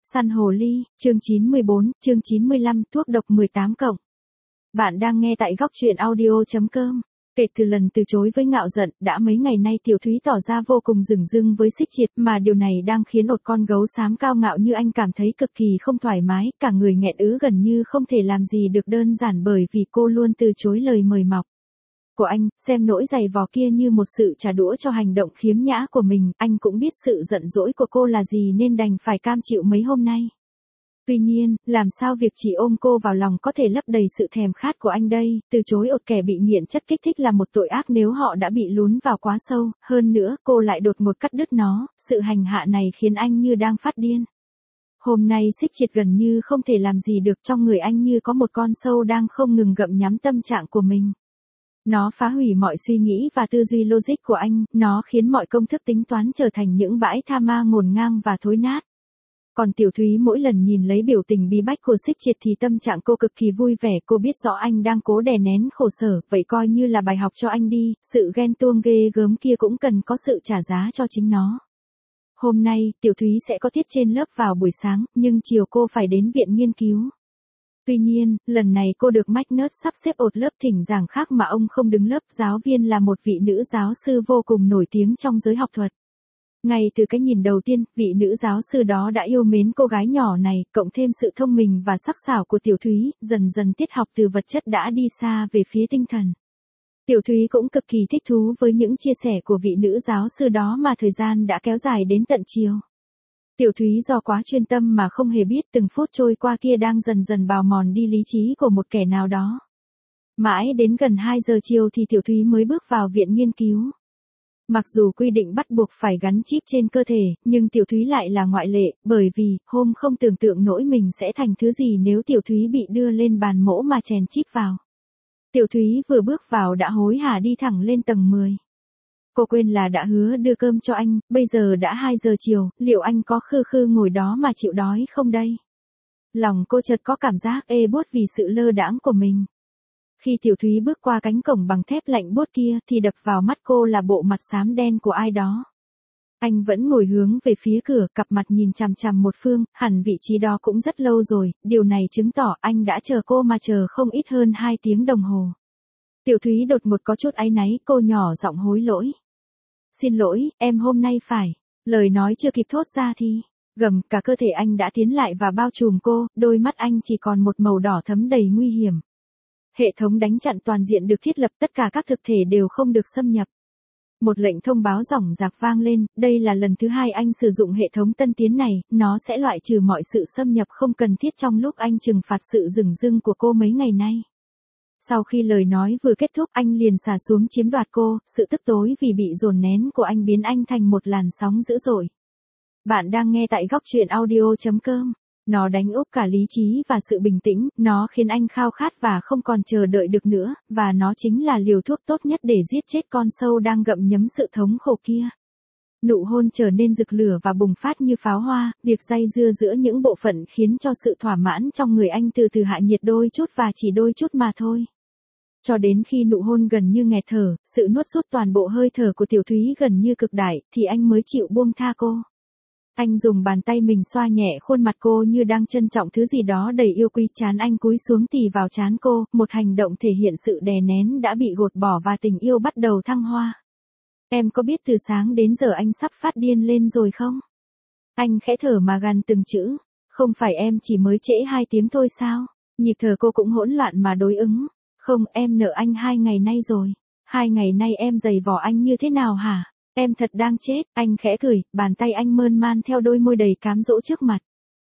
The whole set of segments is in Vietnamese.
Săn hồ ly, chương 94, chương 95, thuốc độc 18 cộng. Bạn đang nghe tại góc truyện audio.com. Kể từ lần từ chối với Ngạo Giận, đã mấy ngày nay Tiểu Thúy tỏ ra vô cùng dửng dưng với Xích Triệt, mà điều này đang khiến một con gấu xám cao ngạo như anh cảm thấy cực kỳ không thoải mái, cả người nghẹn ứ gần như không thể làm gì được, đơn giản bởi vì cô luôn từ chối lời mời mọc của anh. Xem nỗi giày vò kia như một sự trả đũa cho hành động khiếm nhã của mình, anh cũng biết sự giận dỗi của cô là gì nên đành phải cam chịu mấy hôm nay. Tuy nhiên, làm sao việc chỉ ôm cô vào lòng có thể lấp đầy sự thèm khát của anh đây? Từ chối một kẻ bị nghiện chất kích thích là một tội ác nếu họ đã bị lún vào quá sâu, hơn nữa cô lại đột ngột cắt đứt nó, sự hành hạ này khiến anh như đang phát điên. Hôm nay Xích Triệt gần như không thể làm gì được, trong người anh như có một con sâu đang không ngừng gặm nhắm tâm trạng của mình. Nó phá hủy mọi suy nghĩ và tư duy logic của anh, nó khiến mọi công thức tính toán trở thành những bãi tha ma ngổn ngang và thối nát. Còn Tiểu Thúy mỗi lần nhìn lấy biểu tình bí bách của Xích Triệt thì tâm trạng cô cực kỳ vui vẻ, cô biết rõ anh đang cố đè nén khổ sở, vậy coi như là bài học cho anh đi, sự ghen tuông ghê gớm kia cũng cần có sự trả giá cho chính nó. Hôm nay, Tiểu Thúy sẽ có tiết trên lớp vào buổi sáng, nhưng chiều cô phải đến viện nghiên cứu. Tuy nhiên, lần này cô được Magnus sắp xếp một lớp thỉnh giảng khác mà ông không đứng lớp, giáo viên là một vị nữ giáo sư vô cùng nổi tiếng trong giới học thuật. Ngay từ cái nhìn đầu tiên, vị nữ giáo sư đó đã yêu mến cô gái nhỏ này, cộng thêm sự thông minh và sắc sảo của Tiểu Thúy, dần dần tiết học từ vật chất đã đi xa về phía tinh thần. Tiểu Thúy cũng cực kỳ thích thú với những chia sẻ của vị nữ giáo sư đó mà thời gian đã kéo dài đến tận chiều. Tiểu Thúy do quá chuyên tâm mà không hề biết từng phút trôi qua kia đang dần dần bào mòn đi lý trí của một kẻ nào đó. Mãi đến gần 2 giờ chiều thì Tiểu Thúy mới bước vào viện nghiên cứu. Mặc dù quy định bắt buộc phải gắn chip trên cơ thể, nhưng Tiểu Thúy lại là ngoại lệ, bởi vì, hôm không tưởng tượng nổi mình sẽ thành thứ gì nếu Tiểu Thúy bị đưa lên bàn mổ mà chèn chip vào. Tiểu Thúy vừa bước vào đã hối hả đi thẳng lên tầng 10. Cô quên là đã hứa đưa cơm cho anh, bây giờ đã 2 giờ chiều, liệu anh có khư khư ngồi đó mà chịu đói không đây? Lòng cô chợt có cảm giác ê buốt vì sự lơ đãng của mình. Khi Tiểu Thúy bước qua cánh cổng bằng thép lạnh buốt kia thì đập vào mắt cô là bộ mặt xám đen của ai đó. Anh vẫn ngồi hướng về phía cửa, cặp mặt nhìn chằm chằm một phương, hẳn vị trí đó cũng rất lâu rồi, điều này chứng tỏ anh đã chờ cô mà chờ không ít hơn 2 tiếng đồng hồ. Tiểu Thúy đột ngột có chút áy náy, cô nhỏ giọng hối lỗi. Xin lỗi, em hôm nay phải. Lời nói chưa kịp thốt ra thì, gầm, cả cơ thể anh đã tiến lại và bao trùm cô, đôi mắt anh chỉ còn một màu đỏ thẫm đầy nguy hiểm. Hệ thống đánh chặn toàn diện được thiết lập, tất cả các thực thể đều không được xâm nhập. Một lệnh thông báo ròng rạc vang lên, đây là lần thứ 2 anh sử dụng hệ thống tân tiến này, nó sẽ loại trừ mọi sự xâm nhập không cần thiết trong lúc anh trừng phạt sự dửng dưng của cô mấy ngày nay. Sau khi lời nói vừa kết thúc, anh liền xả xuống chiếm đoạt cô, sự tức tối vì bị dồn nén của anh biến anh thành một làn sóng dữ dội. Bạn đang nghe tại góc truyện audio.com. Nó đánh úp cả lý trí và sự bình tĩnh, nó khiến anh khao khát và không còn chờ đợi được nữa, và nó chính là liều thuốc tốt nhất để giết chết con sâu đang gặm nhấm sự thống khổ kia. Nụ hôn trở nên rực lửa và bùng phát như pháo hoa, việc day dưa giữa những bộ phận khiến cho sự thỏa mãn trong người anh từ từ hạ nhiệt đôi chút và chỉ đôi chút mà thôi. Cho đến khi nụ hôn gần như nghẹt thở, sự nuốt sút toàn bộ hơi thở của Tiểu Thúy gần như cực đại, thì anh mới chịu buông tha cô. Anh dùng bàn tay mình xoa nhẹ khuôn mặt cô như đang trân trọng thứ gì đó đầy yêu quý, trán anh cúi xuống tì vào trán cô, một hành động thể hiện sự đè nén đã bị gột bỏ và tình yêu bắt đầu thăng hoa. Em có biết từ sáng đến giờ anh sắp phát điên lên rồi không? Anh khẽ thở mà gằn từng chữ, không phải em chỉ mới trễ 2 tiếng thôi sao? Nhịp thở cô cũng hỗn loạn mà đối ứng, không, em nợ anh 2 ngày nay rồi, 2 ngày nay em giày vò anh như thế nào hả? Em thật đang chết, anh khẽ cười, bàn tay anh mơn man theo đôi môi đầy cám dỗ trước mặt.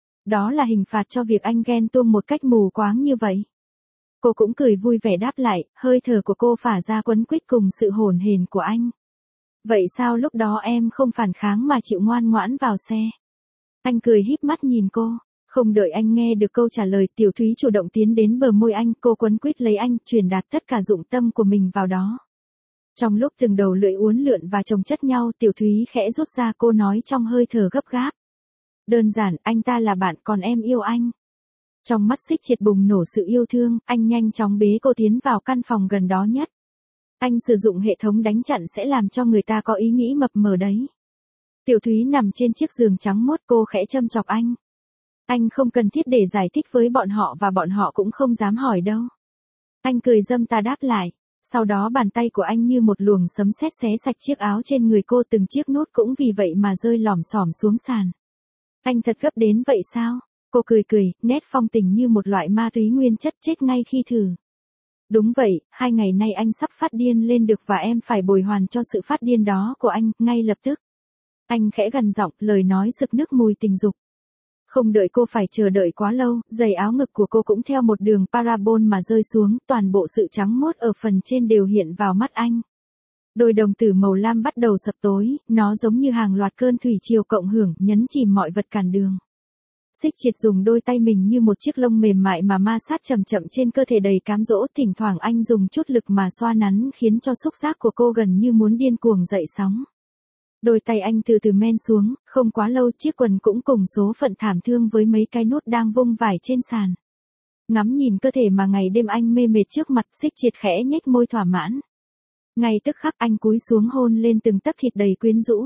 Đó là hình phạt cho việc anh ghen tuông một cách mù quáng như vậy. Cô cũng cười vui vẻ đáp lại, hơi thở của cô phả ra quấn quýt cùng sự hổn hển của anh. Vậy sao lúc đó em không phản kháng mà chịu ngoan ngoãn vào xe? Anh cười híp mắt nhìn cô, không đợi anh nghe được câu trả lời, Tiểu Thúy chủ động tiến đến bờ môi anh, cô quấn quýt lấy anh, truyền đạt tất cả dụng tâm của mình vào đó. Trong lúc từng đầu lưỡi uốn lượn và chồng chất nhau, Tiểu Thúy khẽ rút ra, cô nói trong hơi thở gấp gáp. Đơn giản, anh ta là bạn, còn em yêu anh. Trong mắt Xích Triệt bùng nổ sự yêu thương, anh nhanh chóng bế cô tiến vào căn phòng gần đó nhất. Anh sử dụng hệ thống đánh chặn sẽ làm cho người ta có ý nghĩ mập mờ đấy. Tiểu Thúy nằm trên chiếc giường trắng muốt, cô khẽ châm chọc anh. Anh không cần thiết để giải thích với bọn họ và bọn họ cũng không dám hỏi đâu. Anh cười dâm ta đáp lại. Sau đó bàn tay của anh như một luồng sấm sét xé sạch chiếc áo trên người cô, từng chiếc nút cũng vì vậy mà rơi lòm xòm xuống sàn. Anh thật gấp đến vậy sao? Cô cười cười, nét phong tình như một loại ma túy nguyên chất chết ngay khi thử. Đúng vậy, 2 ngày nay anh sắp phát điên lên được và em phải bồi hoàn cho sự phát điên đó của anh, ngay lập tức. Anh khẽ gằn giọng, lời nói sực nức mùi tình dục. Không đợi cô phải chờ đợi quá lâu, giày áo ngực của cô cũng theo một đường parabol mà rơi xuống, toàn bộ sự trắng mốt ở phần trên đều hiện vào mắt anh. Đôi đồng tử màu lam bắt đầu sập tối, nó giống như hàng loạt cơn thủy triều cộng hưởng, nhấn chìm mọi vật cản đường. Xích Triệt dùng đôi tay mình như một chiếc lông mềm mại mà ma sát chậm chậm trên cơ thể đầy cám dỗ, thỉnh thoảng anh dùng chút lực mà xoa nắn khiến cho xúc giác của cô gần như muốn điên cuồng dậy sóng. Đôi tay anh từ từ men xuống, không quá lâu chiếc quần cũng cùng số phận thảm thương với mấy cái nút đang vung vải trên sàn. Ngắm nhìn cơ thể mà ngày đêm anh mê mệt trước mặt, Xích Triệt khẽ nhếch môi thỏa mãn. Ngay tức khắc anh cúi xuống hôn lên từng tấc thịt đầy quyến rũ.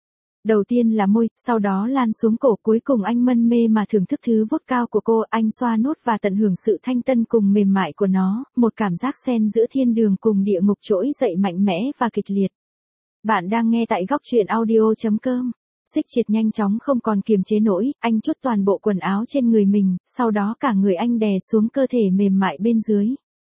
Đầu tiên là môi, sau đó lan xuống cổ, cuối cùng anh mân mê mà thưởng thức thứ vuốt cao của cô, anh xoa nốt và tận hưởng sự thanh tân cùng mềm mại của nó, một cảm giác xen giữa thiên đường cùng địa ngục trỗi dậy mạnh mẽ và kịch liệt. Bạn đang nghe tại góc truyện audio.com. Xích Triệt nhanh chóng không còn kiềm chế nổi, anh trút toàn bộ quần áo trên người mình, sau đó cả người anh đè xuống cơ thể mềm mại bên dưới.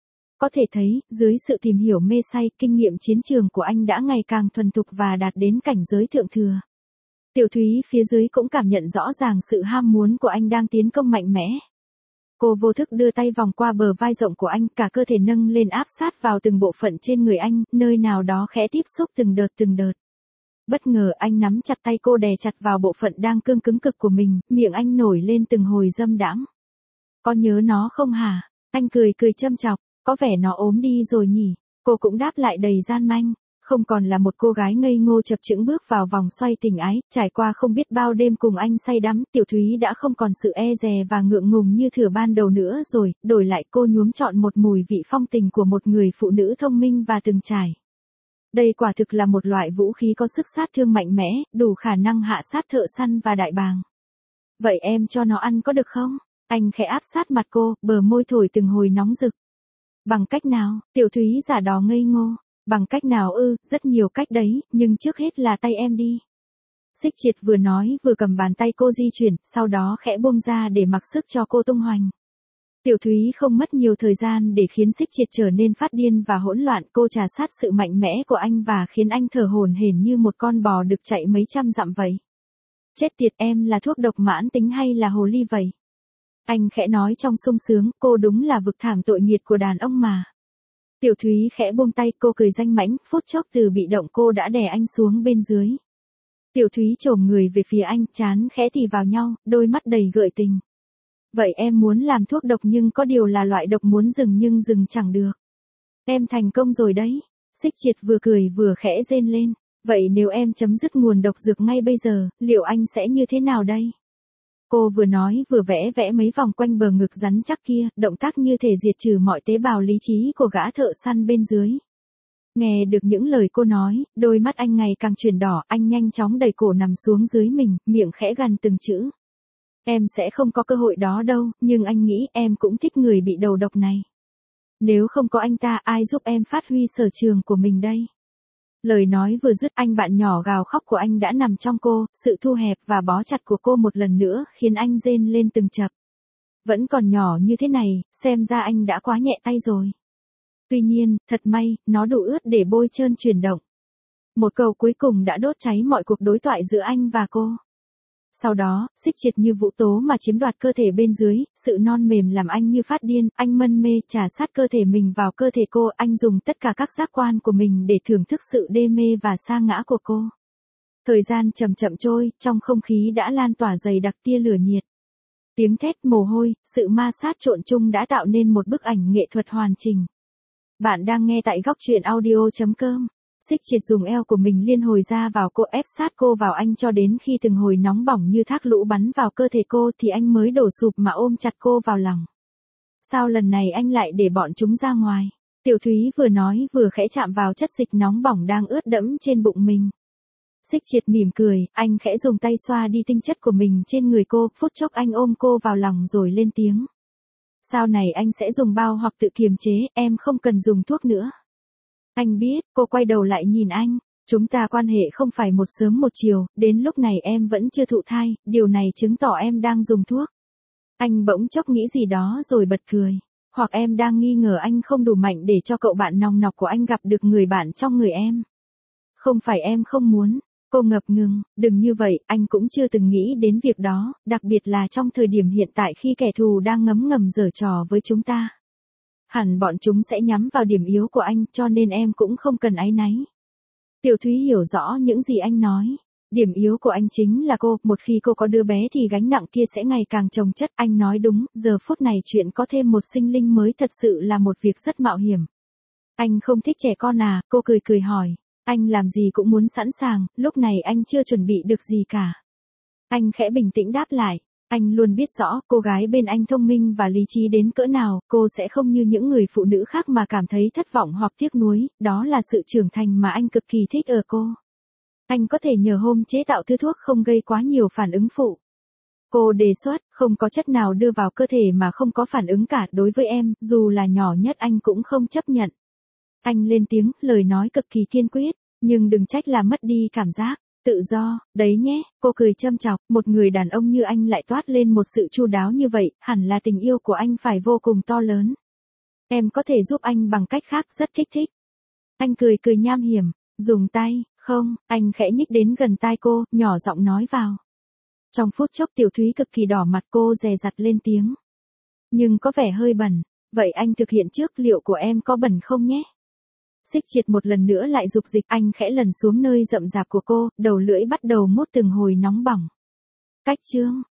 Có thể thấy, dưới sự tìm hiểu mê say, kinh nghiệm chiến trường của anh đã ngày càng thuần thục và đạt đến cảnh giới thượng thừa. Tiểu Thúy phía dưới cũng cảm nhận rõ ràng sự ham muốn của anh đang tiến công mạnh mẽ. Cô vô thức đưa tay vòng qua bờ vai rộng của anh, cả cơ thể nâng lên áp sát vào từng bộ phận trên người anh, nơi nào đó khẽ tiếp xúc từng đợt từng đợt. Bất ngờ anh nắm chặt tay cô đè chặt vào bộ phận đang cương cứng cực của mình, miệng anh nổi lên từng hồi dâm đãng. Có nhớ nó không hả? Anh cười cười châm chọc, có vẻ nó ốm đi rồi nhỉ? Cô cũng đáp lại đầy gian manh. Không còn là một cô gái ngây ngô chập chững bước vào vòng xoay tình ái, trải qua không biết bao đêm cùng anh say đắm, Tiểu Thúy đã không còn sự e dè và ngượng ngùng như thửa ban đầu nữa rồi, đổi lại cô nhuốm trọn một mùi vị phong tình của một người phụ nữ thông minh và từng trải. Đây quả thực là một loại vũ khí có sức sát thương mạnh mẽ, đủ khả năng hạ sát thợ săn và đại bàng. Vậy em cho nó ăn có được không? Anh khẽ áp sát mặt cô, bờ môi thổi từng hồi nóng rực. Bằng cách nào? Tiểu Thúy giả đò ngây ngô. Bằng cách nào ư? Rất nhiều cách đấy, nhưng trước hết là tay em đi. Xích Triệt vừa nói vừa cầm bàn tay cô di chuyển, sau đó khẽ buông ra để mặc sức cho cô tung hoành. Tiểu Thúy không mất nhiều thời gian để khiến Xích Triệt trở nên phát điên và hỗn loạn, cô trà sát sự mạnh mẽ của anh và khiến anh thở hổn hển như một con bò được chạy mấy trăm dặm vậy. Chết tiệt, em là thuốc độc mãn tính hay là hồ ly vậy? Anh khẽ nói trong sung sướng, cô đúng là vực thảm tội nghiệt của đàn ông mà. Tiểu Thúy khẽ buông tay, cô cười danh mãnh, phút chốc từ bị động cô đã đè anh xuống bên dưới. Tiểu Thúy chồm người về phía anh, trán khẽ tì vào nhau, đôi mắt đầy gợi tình. Vậy em muốn làm thuốc độc nhưng có điều là loại độc muốn dừng nhưng dừng chẳng được. Em thành công rồi đấy. Xích Triệt vừa cười vừa khẽ rên lên. Vậy nếu em chấm dứt nguồn độc dược ngay bây giờ, liệu anh sẽ như thế nào đây? Cô vừa nói vừa vẽ vẽ mấy vòng quanh bờ ngực rắn chắc kia, động tác như thể diệt trừ mọi tế bào lý trí của gã thợ săn bên dưới. Nghe được những lời cô nói, đôi mắt anh ngày càng chuyển đỏ, anh nhanh chóng đẩy cổ nằm xuống dưới mình, miệng khẽ gằn từng chữ. Em sẽ không có cơ hội đó đâu, nhưng anh nghĩ em cũng thích người bị đầu độc này. Nếu không có anh ta, ai giúp em phát huy sở trường của mình đây? Lời nói vừa dứt, anh bạn nhỏ gào khóc của anh đã nằm trong cô, sự thu hẹp và bó chặt của cô một lần nữa khiến anh rên lên từng chập. Vẫn còn nhỏ như thế này, xem ra anh đã quá nhẹ tay rồi. Tuy nhiên, thật may, nó đủ ướt để bôi trơn chuyển động. Một câu cuối cùng đã đốt cháy mọi cuộc đối thoại giữa anh và cô. Sau đó, Xích Triệt như vũ tố mà chiếm đoạt cơ thể bên dưới, sự non mềm làm anh như phát điên, anh mân mê trà sát cơ thể mình vào cơ thể cô, anh dùng tất cả các giác quan của mình để thưởng thức sự đê mê và sa ngã của cô. Thời gian chậm chậm trôi, trong không khí đã lan tỏa dày đặc tia lửa nhiệt. Tiếng thét, mồ hôi, sự ma sát trộn chung đã tạo nên một bức ảnh nghệ thuật hoàn chỉnh. Bạn đang nghe tại góc truyện audio.com. Xích Triệt dùng eo của mình liên hồi ra vào cô, ép sát cô vào anh cho đến khi từng hồi nóng bỏng như thác lũ bắn vào cơ thể cô thì anh mới đổ sụp mà ôm chặt cô vào lòng. Sao lần này anh lại để bọn chúng ra ngoài? Tiểu Thúy vừa nói vừa khẽ chạm vào chất dịch nóng bỏng đang ướt đẫm trên bụng mình. Xích Triệt mỉm cười, anh khẽ dùng tay xoa đi tinh chất của mình trên người cô, phút chốc anh ôm cô vào lòng rồi lên tiếng. Sau này anh sẽ dùng bao hoặc tự kiềm chế, em không cần dùng thuốc nữa. Anh biết, cô quay đầu lại nhìn anh. Chúng ta quan hệ không phải một sớm một chiều, đến lúc này em vẫn chưa thụ thai, điều này chứng tỏ em đang dùng thuốc. Anh bỗng chốc nghĩ gì đó rồi bật cười. Hoặc em đang nghi ngờ anh không đủ mạnh để cho cậu bạn nòng nọc của anh gặp được người bạn trong người em. Không phải em không muốn. Cô ngập ngừng, đừng như vậy, anh cũng chưa từng nghĩ đến việc đó, đặc biệt là trong thời điểm hiện tại khi kẻ thù đang ngấm ngầm giở trò với chúng ta. Hẳn bọn chúng sẽ nhắm vào điểm yếu của anh, cho nên em cũng không cần áy náy. Tiểu Thúy hiểu rõ những gì anh nói. Điểm yếu của anh chính là cô, một khi cô có đứa bé thì gánh nặng kia sẽ ngày càng chồng chất. Anh nói đúng, giờ phút này chuyện có thêm một sinh linh mới thật sự là một việc rất mạo hiểm. Anh không thích trẻ con à, cô cười cười hỏi. Anh làm gì cũng muốn sẵn sàng, lúc này anh chưa chuẩn bị được gì cả. Anh khẽ bình tĩnh đáp lại. Anh luôn biết rõ cô gái bên anh thông minh và lý trí đến cỡ nào, cô sẽ không như những người phụ nữ khác mà cảm thấy thất vọng hoặc tiếc nuối, đó là sự trưởng thành mà anh cực kỳ thích ở cô. Anh có thể nhờ hôm chế tạo thứ thuốc không gây quá nhiều phản ứng phụ. Cô đề xuất, không có chất nào đưa vào cơ thể mà không có phản ứng cả, đối với em, dù là nhỏ nhất anh cũng không chấp nhận. Anh lên tiếng, lời nói cực kỳ kiên quyết, nhưng đừng trách là mất đi cảm giác. Tự do, đấy nhé, cô cười châm chọc, một người đàn ông như anh lại toát lên một sự chu đáo như vậy, hẳn là tình yêu của anh phải vô cùng to lớn. Em có thể giúp anh bằng cách khác rất kích thích. Anh cười cười nham hiểm, dùng tay, không, anh khẽ nhích đến gần tai cô, nhỏ giọng nói vào. Trong phút chốc Tiểu Thúy cực kỳ đỏ mặt, cô dè dặt lên tiếng. Nhưng có vẻ hơi bẩn, vậy anh thực hiện trước, liệu của em có bẩn không nhé? Xích Triệt một lần nữa lại dục dịch, anh khẽ lần xuống nơi rậm rạp của cô, đầu lưỡi bắt đầu mút từng hồi nóng bỏng. Cách chương